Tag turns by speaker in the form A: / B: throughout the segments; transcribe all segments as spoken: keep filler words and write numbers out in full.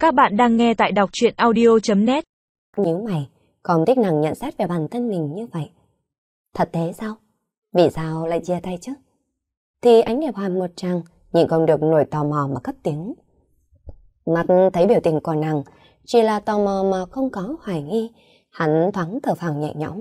A: Các bạn đang nghe tại đọc truyện audio chấm net.
B: Nhíu mày, không thích nàng nhận xét về bản thân mình như vậy. Thật thế sao? Vì sao lại chia tay chứ? Thì Ánh Điệp hỏi một tràng, nhìn không được nổi tò mò mà cất tiếng. Mắt thấy biểu tình của nàng, chỉ là tò mò mà không có hoài nghi, hắn thoáng thở phào nhẹ nhõm.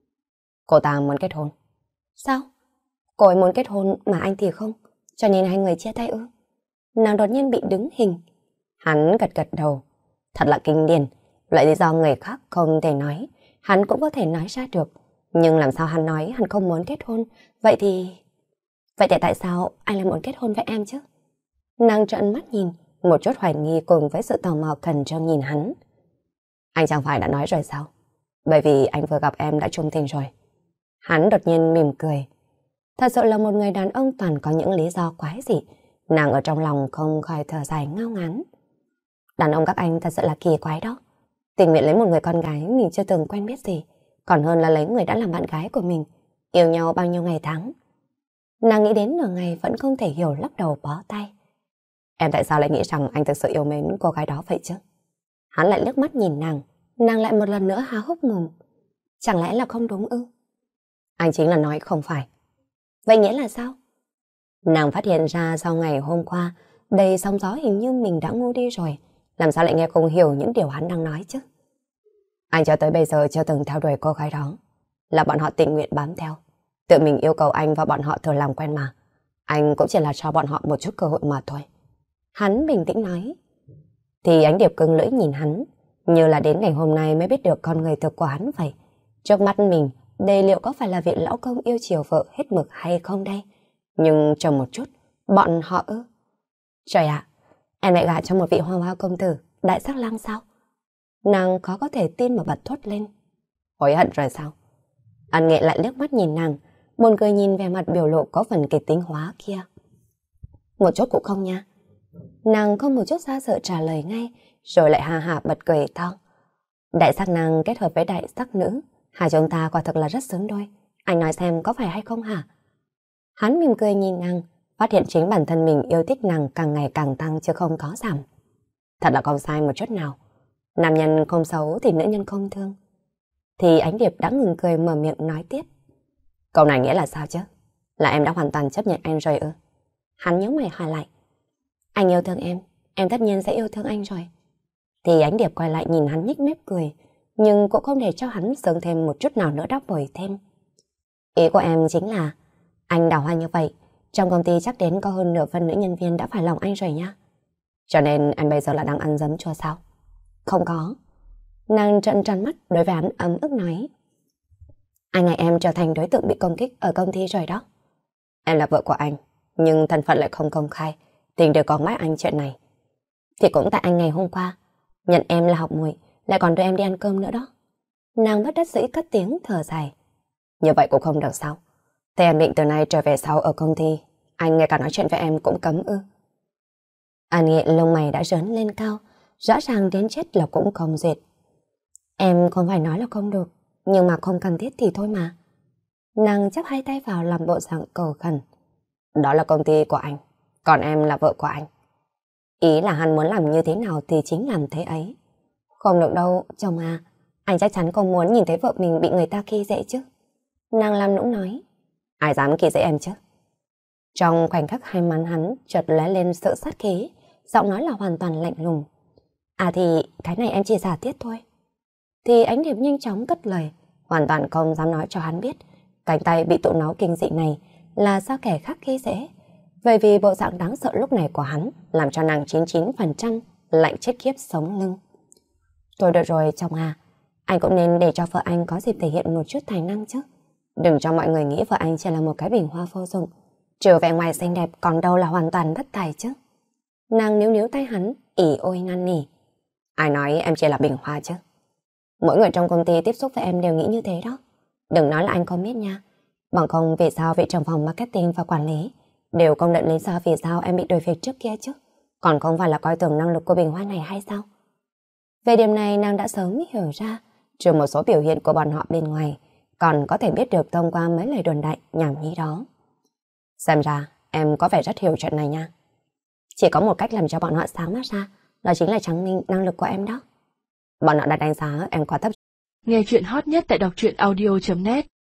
B: Cô ta muốn kết hôn. Sao? Cô ấy muốn kết hôn mà anh thì không, cho nên hai người chia tay ư? Nàng đột nhiên bị đứng hình. Hắn gật gật đầu. Thật là kinh điển, loại lý do người khác không thể nói, hắn cũng có thể nói ra được. Nhưng làm sao hắn nói hắn không muốn kết hôn, vậy thì... Vậy thì tại sao anh lại muốn kết hôn với em chứ? Nàng trợn mắt nhìn, một chút hoài nghi cùng với sự tò mò khẩn trương nhìn hắn. Anh chẳng phải đã nói rồi sao? Bởi vì anh vừa gặp em đã trung tình rồi. Hắn đột nhiên mỉm cười. Thật sự là một người đàn ông toàn có những lý do quái dị. Nàng ở trong lòng không khỏi thở dài ngao ngán. Đàn ông các anh thật sự là kỳ quái đó. Tình nguyện lấy một người con gái mình chưa từng quen biết gì, còn hơn là lấy người đã làm bạn gái của mình, yêu nhau bao nhiêu ngày tháng. Nàng nghĩ đến nửa ngày vẫn không thể hiểu, lắc đầu bó tay. Em tại sao lại nghĩ rằng anh thực sự yêu mến cô gái đó vậy chứ? Hắn lại liếc mắt nhìn nàng, nàng lại một lần nữa há hốc mồm. Chẳng lẽ là không đúng ư? Anh chính là nói không phải. Vậy nghĩa là sao? Nàng phát hiện ra sau ngày hôm qua, đầy sóng gió hình như mình đã ngu đi rồi. Làm sao lại nghe không hiểu những điều hắn đang nói chứ? Anh cho tới bây giờ chưa từng theo đuổi cô gái đó. Là bọn họ tình nguyện bám theo. Tự mình yêu cầu anh và bọn họ thử làm quen mà. Anh cũng chỉ là cho bọn họ một chút cơ hội mà thôi. Hắn bình tĩnh nói. Thì Ánh Điệp cưng lưỡi nhìn hắn, như là đến ngày hôm nay mới biết được con người thực của hắn vậy. Trước mắt mình, đây liệu có phải là vị lão công yêu chiều vợ hết mực hay không đây? Nhưng chờ một chút, bọn họ ư? Trời ạ, em lại gả cho một vị hoa hoa công tử, đại sắc lang sao? Nàng khó có thể tin mà bật thốt lên. Hối hận rồi sao? An Nghệ lại liếc mắt nhìn nàng, buồn cười nhìn về mặt biểu lộ có phần kịch tính hóa kia. Một chút cũng không nha. Nàng không một chút xa sợ trả lời ngay, rồi lại hà hà bật cười to. Đại sắc nàng kết hợp với đại sắc nữ, hai chúng ta quả thực là rất xứng đôi. Anh nói xem có phải hay không hả? Hắn mỉm cười nhìn nàng, phát hiện chính bản thân mình yêu thích nàng càng ngày càng tăng chứ không có giảm. Thật là không sai một chút nào. Nam nhân không xấu thì nữ nhân không thương. Thì Ánh Điệp đã ngừng cười mở miệng nói tiếp. Câu này nghĩa là sao chứ? Là em đã hoàn toàn chấp nhận anh rồi ư? Hắn nhớ mày hỏi lại. Anh yêu thương em, em tất nhiên sẽ yêu thương anh rồi. Thì Ánh Điệp quay lại nhìn hắn nhếch mép cười, nhưng cũng không để cho hắn sướng thêm một chút nào nữa đáp bồi thêm. Ý của em chính là anh đào hoa như vậy, trong công ty chắc đến có hơn nửa phần nữ nhân viên đã phải lòng anh rồi nha. Cho nên anh bây giờ là đang ăn dấm chua sao? Không có. Nàng trợn tròn mắt đối với hắn ấm ức nói. Anh ngày em trở thành đối tượng bị công kích ở công ty rồi đó. Em là vợ của anh, nhưng thân phận lại không công khai, tình đều có mách anh chuyện này. Thì cũng tại anh ngày hôm qua, nhận em là học muội, lại còn đưa em đi ăn cơm nữa đó. Nàng bất đắc dĩ cất tiếng thở dài. Như vậy cũng không được sao? Thế em định từ nay trở về sau ở công ty, anh ngay cả nói chuyện với em cũng cấm ư? An Nghệ lông mày đã rớn lên cao, rõ ràng đến chết là cũng không duyệt. Em không phải nói là không được, nhưng mà không cần thiết thì thôi mà. Nàng chắp hai tay vào làm bộ dạng cầu khẩn. Đó là công ty của anh, còn em là vợ của anh. Ý là hắn muốn làm như thế nào thì chính làm thế ấy. Không được đâu, chồng à, anh chắc chắn không muốn nhìn thấy vợ mình bị người ta khi dễ chứ. Nàng làm nũng nói. Ai dám khi dễ em chứ? Trong khoảnh khắc hai má hắn chợt lóe lên sự sát khí, giọng nói là hoàn toàn lạnh lùng. À thì cái này em chỉ giả thiết thôi. Thì Ánh Điệp nhanh chóng cất lời, hoàn toàn không dám nói cho hắn biết cánh tay bị tụ máu kinh dị này là do kẻ khác khi dễ. Bởi vì bộ dạng đáng sợ lúc này của hắn làm cho nàng chín mươi chín phần trăm lạnh chết khiếp sống lưng. Thôi được rồi chồng à, anh cũng nên để cho vợ anh có dịp thể hiện một chút tài năng chứ. Đừng cho mọi người nghĩ vợ anh chỉ là một cái bình hoa vô dụng, trừ vẻ ngoài xinh đẹp còn đâu là hoàn toàn bất tài chứ. Nàng níu níu tay hắn, ỉ ôi năn nỉ. Ai nói em chỉ là bình hoa chứ? Mỗi người trong công ty tiếp xúc với em đều nghĩ như thế đó. Đừng nói là anh không biết nha. Bằng không vì sao vị trưởng phòng marketing và quản lý đều công nhận lý do vì sao em bị đuổi việc trước kia chứ? Còn không phải là coi thường năng lực của bình hoa này hay sao? Về điểm này nàng đã sớm hiểu ra, trừ một số biểu hiện của bọn họ bên ngoài, còn có thể biết được thông qua mấy lời đồn đại nhảm nhí đó. Xem ra em có vẻ rất hiểu chuyện này nha. Chỉ có một cách làm cho bọn họ sáng mắt ra, đó chính là chứng minh năng lực của em đó. Bọn họ đã đánh giá em quá thấp.
A: Nghe chuyện hot nhất tại đọc truyện audio chấm net